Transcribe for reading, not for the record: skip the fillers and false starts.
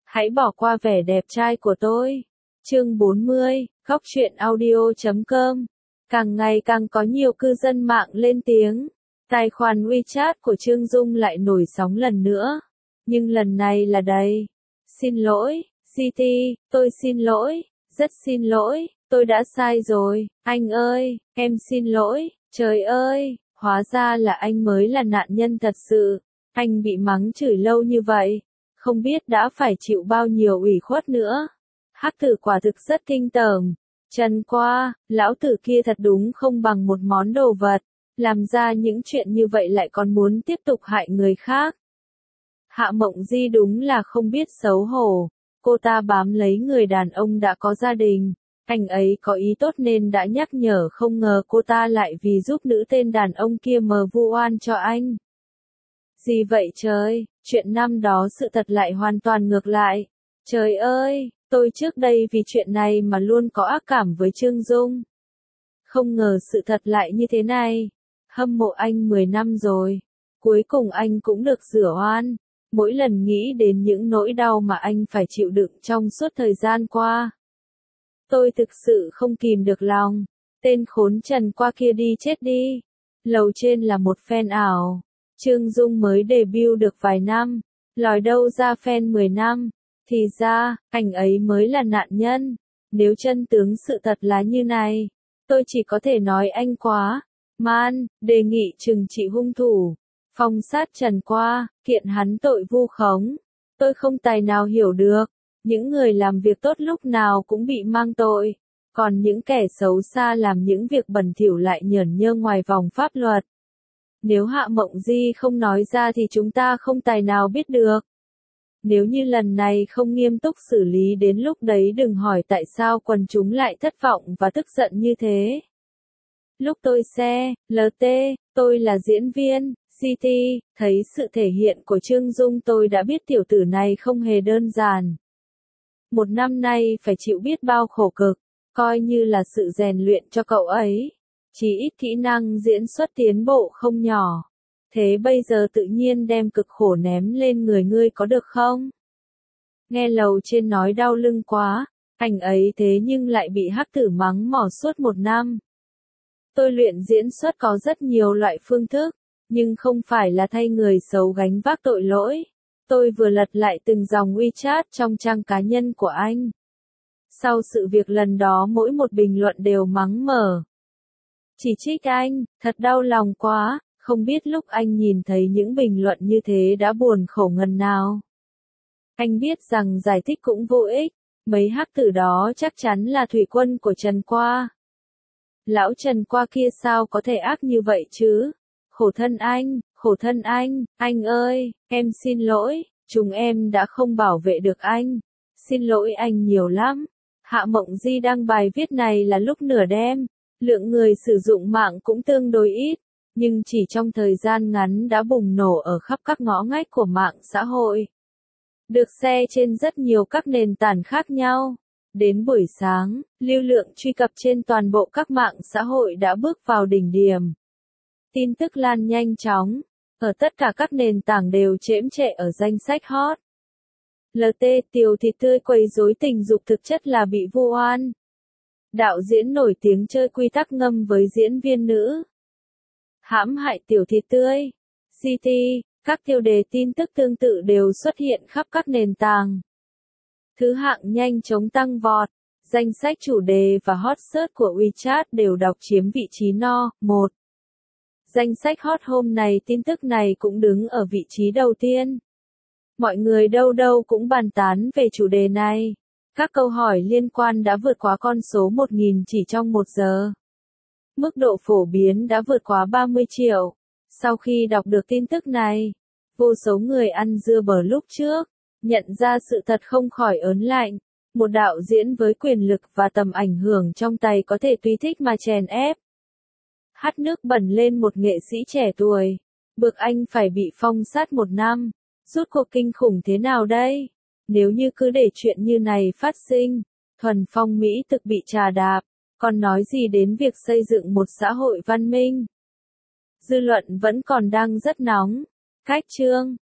Hãy bỏ qua vẻ đẹp trai của tôi. Chương 40, Góc truyện audio.com. Càng ngày càng có nhiều cư dân mạng lên tiếng. Tài khoản WeChat của Trương Dung lại nổi sóng lần nữa. Nhưng lần này là đây. Xin lỗi, GT, tôi xin lỗi, rất xin lỗi, tôi đã sai rồi, anh ơi, em xin lỗi, trời ơi, hóa ra là anh mới là nạn nhân thật sự. Anh bị mắng chửi lâu như vậy, không biết đã phải chịu bao nhiêu ủy khuất nữa. Hắc tử quả thực rất kinh tởm. Trần Qua, lão tử kia thật đúng không bằng một món đồ vật, làm ra những chuyện như vậy lại còn muốn tiếp tục hại người khác. Hạ Mộng Di đúng là không biết xấu hổ, cô ta bám lấy người đàn ông đã có gia đình, anh ấy có ý tốt nên đã nhắc nhở, không ngờ cô ta lại vì giúp nữ tên đàn ông kia mờ vu oan cho anh. Gì vậy trời, chuyện năm đó sự thật lại hoàn toàn ngược lại. Trời ơi, tôi trước đây vì chuyện này mà luôn có ác cảm với Trương Dung. Không ngờ sự thật lại như thế này. Hâm mộ anh 10 năm rồi. Cuối cùng anh cũng được rửa oan. Mỗi lần nghĩ đến những nỗi đau mà anh phải chịu đựng trong suốt thời gian qua, tôi thực sự không kìm được lòng. Tên khốn Trần Qua kia đi chết đi. Lầu trên là một fan ảo. Trương Dung mới debut được vài năm, lòi đâu ra fan 10 năm. Thì ra, anh ấy mới là nạn nhân. Nếu chân tướng sự thật là như này, tôi chỉ có thể nói anh quá man, đề nghị trừng trị hung thủ, phong sát Trần Qua, kiện hắn tội vu khống. Tôi không tài nào hiểu được, những người làm việc tốt lúc nào cũng bị mang tội, còn những kẻ xấu xa làm những việc bẩn thỉu lại nhởn nhơ ngoài vòng pháp luật. Nếu Hạ Mộng Di không nói ra thì chúng ta không tài nào biết được. Nếu như lần này không nghiêm túc xử lý đến lúc đấy đừng hỏi tại sao quần chúng lại thất vọng và tức giận như thế. Lúc tôi LT, tôi là diễn viên, CT, thấy sự thể hiện của Trương Dung tôi đã biết tiểu tử này không hề đơn giản. Một năm nay phải chịu biết bao khổ cực, coi như là sự rèn luyện cho cậu ấy. Chỉ ít kỹ năng diễn xuất tiến bộ không nhỏ. Thế bây giờ tự nhiên đem cực khổ ném lên người ngươi có được không? Nghe lầu trên nói đau lưng quá, anh ấy thế nhưng lại bị hắc tử mắng mỏ suốt 1 năm. Tôi luyện diễn xuất có rất nhiều loại phương thức, nhưng không phải là thay người xấu gánh vác tội lỗi. Tôi vừa lật lại từng dòng WeChat trong trang cá nhân của anh. Sau sự việc lần đó mỗi một bình luận đều mắng mỏ. Chỉ trích anh, thật đau lòng quá, không biết lúc anh nhìn thấy những bình luận như thế đã buồn khổ ngần nào. Anh biết rằng giải thích cũng vô ích, mấy hắc tử đó chắc chắn là thủy quân của Trần Qua. Lão Trần Qua kia sao có thể ác như vậy chứ? Khổ thân anh ơi, em xin lỗi, chúng em đã không bảo vệ được anh. Xin lỗi anh nhiều lắm. Hạ Mộng Di đăng bài viết này là lúc nửa đêm. Lượng người sử dụng mạng cũng tương đối ít, nhưng chỉ trong thời gian ngắn đã bùng nổ ở khắp các ngõ ngách của mạng xã hội. Được share trên rất nhiều các nền tảng khác nhau. Đến buổi sáng, lưu lượng truy cập trên toàn bộ các mạng xã hội đã bước vào đỉnh điểm. Tin tức lan nhanh chóng, ở tất cả các nền tảng đều chễm chệ ở danh sách hot. LT Tiểu thịt tươi quấy rối tình dục thực chất là bị vu oan. Đạo diễn nổi tiếng chơi quy tắc ngầm với diễn viên nữ. Hãm hại tiểu thịt tươi. CT, các tiêu đề tin tức tương tự đều xuất hiện khắp các nền tảng. Thứ hạng nhanh chóng tăng vọt. Danh sách chủ đề và hot search của WeChat đều đọc chiếm vị trí no. 1. Danh sách hot hôm này tin tức này cũng đứng ở vị trí đầu tiên. Mọi người đâu đâu cũng bàn tán về chủ đề này. Các câu hỏi liên quan đã vượt quá con số 1.000 chỉ trong 1 giờ. Mức độ phổ biến đã vượt quá 30 triệu. Sau khi đọc được tin tức này, vô số người ăn dưa bở lúc trước, nhận ra sự thật không khỏi ớn lạnh. Một đạo diễn với quyền lực và tầm ảnh hưởng trong tay có thể tùy thích mà chèn ép. Hắt nước bẩn lên một nghệ sĩ trẻ tuổi. Buộc anh phải bị phong sát 1 năm. Rốt cuộc kinh khủng thế nào đây? Nếu như cứ để chuyện như này phát sinh, thuần phong mỹ thực bị trà đạp, còn nói gì đến việc xây dựng một xã hội văn minh? Dư luận vẫn còn đang rất nóng. Cách chương